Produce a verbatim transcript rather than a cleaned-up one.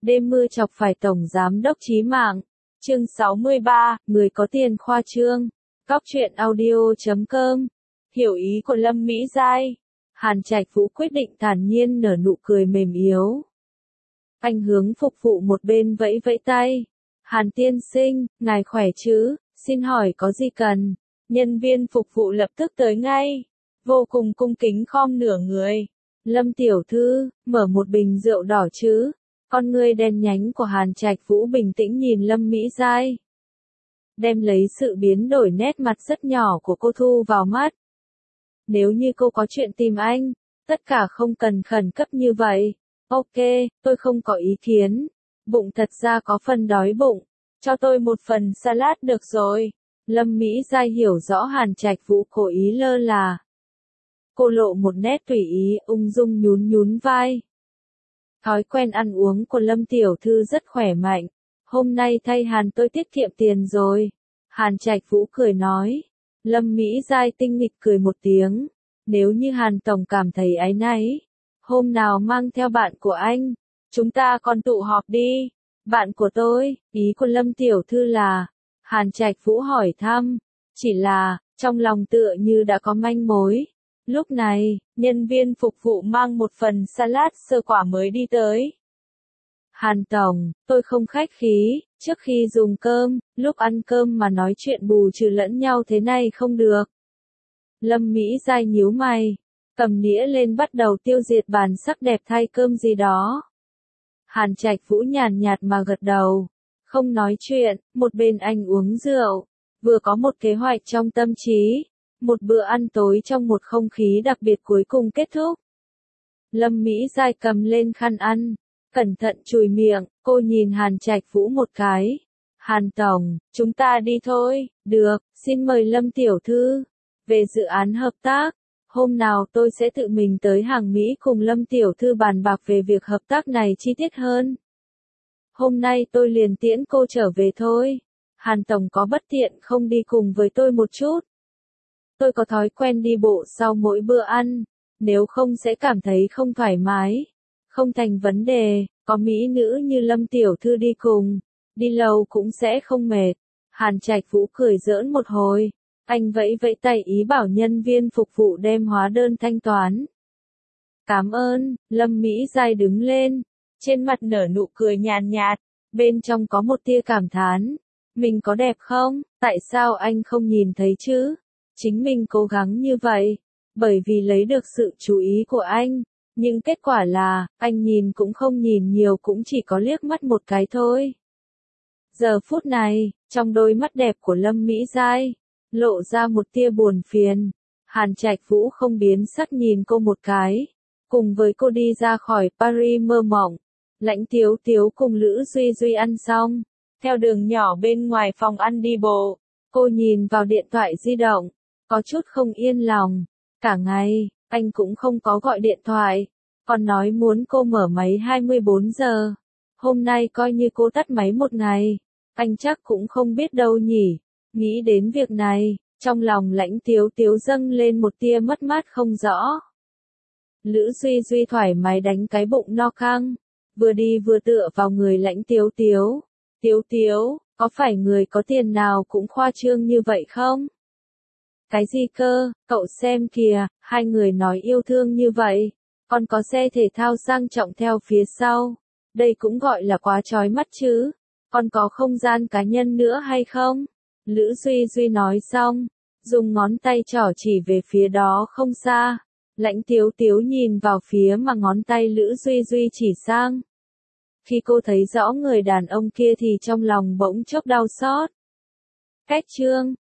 Đêm mưa chọc phải Tổng Giám đốc chí mạng. Chương sáu mươi ba, người có tiền khoa trương. Cóc truyện audio chấm com. Hiểu ý của Lâm Mỹ Giai. Hàn Trạch Vũ quyết định thản nhiên nở nụ cười mềm yếu. Anh hướng phục vụ một bên vẫy vẫy tay. Hàn tiên sinh, ngài khỏe chứ, xin hỏi có gì cần. Nhân viên phục vụ lập tức tới ngay. Vô cùng cung kính khom nửa người. Lâm tiểu thư, mở một bình rượu đỏ chứ. Con ngươi đen nhánh của Hàn Trạch Vũ bình tĩnh nhìn Lâm Mỹ Giai. Đem lấy sự biến đổi nét mặt rất nhỏ của cô thu vào mắt. Nếu như cô có chuyện tìm anh, tất cả không cần khẩn cấp như vậy. Ok, tôi không có ý kiến. Bụng thật ra có phần đói bụng. Cho tôi một phần salad được rồi. Lâm Mỹ Giai hiểu rõ Hàn Trạch Vũ cố ý lơ là. Cô lộ một nét tùy ý, ung dung nhún nhún vai. Thói quen ăn uống của Lâm tiểu thư rất khỏe mạnh. Hôm nay thay Hàn tôi tiết kiệm tiền rồi. Hàn Trạch Vũ cười nói. Lâm Mỹ Giai tinh nghịch cười một tiếng. Nếu như Hàn Tổng cảm thấy áy náy, hôm nào mang theo bạn của anh, chúng ta còn tụ họp đi. Bạn của tôi, ý của Lâm tiểu thư là, Hàn Trạch Vũ hỏi thăm, chỉ là, trong lòng tựa như đã có manh mối. Lúc này, nhân viên phục vụ mang một phần salad sơ quả mới đi tới. Hàn Tổng, tôi không khách khí, trước khi dùng cơm, lúc ăn cơm mà nói chuyện bù trừ lẫn nhau thế này không được. Lâm Mỹ Giai nhíu mày, cầm nĩa lên bắt đầu tiêu diệt bàn sắc đẹp thay cơm gì đó. Hàn Trạch Vũ nhàn nhạt mà gật đầu, không nói chuyện, một bên anh uống rượu, vừa có một kế hoạch trong tâm trí. Một bữa ăn tối trong một không khí đặc biệt cuối cùng kết thúc. Lâm Mỹ Giai cầm lên khăn ăn, cẩn thận chùi miệng, cô nhìn Hàn Trạch Vũ một cái. Hàn Tổng, chúng ta đi thôi, được, xin mời Lâm tiểu thư. Về dự án hợp tác, hôm nào tôi sẽ tự mình tới hàng Mỹ cùng Lâm tiểu thư bàn bạc về việc hợp tác này chi tiết hơn. Hôm nay tôi liền tiễn cô trở về thôi. Hàn Tổng có bất tiện không đi cùng với tôi một chút? Tôi có thói quen đi bộ sau mỗi bữa ăn, nếu không sẽ cảm thấy không thoải mái. Không thành vấn đề, có mỹ nữ như Lâm tiểu thư đi cùng, đi lâu cũng sẽ không mệt. Hàn Trạch Vũ cười giỡn một hồi, anh vẫy vẫy tay ý bảo nhân viên phục vụ đem hóa đơn thanh toán. Cảm ơn, Lâm Mỹ Giai đứng lên, trên mặt nở nụ cười nhàn nhạt, bên trong có một tia cảm thán. Mình có đẹp không, tại sao anh không nhìn thấy chứ? Chính mình cố gắng như vậy, bởi vì lấy được sự chú ý của anh, nhưng kết quả là, anh nhìn cũng không nhìn nhiều cũng chỉ có liếc mắt một cái thôi. Giờ phút này, trong đôi mắt đẹp của Lâm Mỹ Giai, lộ ra một tia buồn phiền. Hàn Trạch Vũ không biến sắc nhìn cô một cái, cùng với cô đi ra khỏi Paris mơ mộng. Lãnh Tiếu Tiếu cùng Lữ Duy Duy ăn xong, theo đường nhỏ bên ngoài phòng ăn đi bộ, cô nhìn vào điện thoại di động. Có chút không yên lòng, cả ngày, anh cũng không có gọi điện thoại, còn nói muốn cô mở máy hai mươi bốn giờ. Hôm nay coi như cô tắt máy một ngày, anh chắc cũng không biết đâu nhỉ. Nghĩ đến việc này, trong lòng Lãnh Tiếu Tiếu dâng lên một tia mất mát không rõ. Lữ Duy Duy thoải mái đánh cái bụng no căng, vừa đi vừa tựa vào người Lãnh Tiếu Tiếu. Tiếu Tiếu, có phải người có tiền nào cũng khoa trương như vậy không? Cái gì cơ, cậu xem kìa, hai người nói yêu thương như vậy, còn có xe thể thao sang trọng theo phía sau, đây cũng gọi là quá chói mắt chứ, còn có không gian cá nhân nữa hay không? Lữ Duy Duy nói xong, dùng ngón tay trỏ chỉ về phía đó không xa, Lãnh Tiếu Tiếu nhìn vào phía mà ngón tay Lữ Duy Duy chỉ sang. Khi cô thấy rõ người đàn ông kia thì trong lòng bỗng chốc đau xót. Cách chương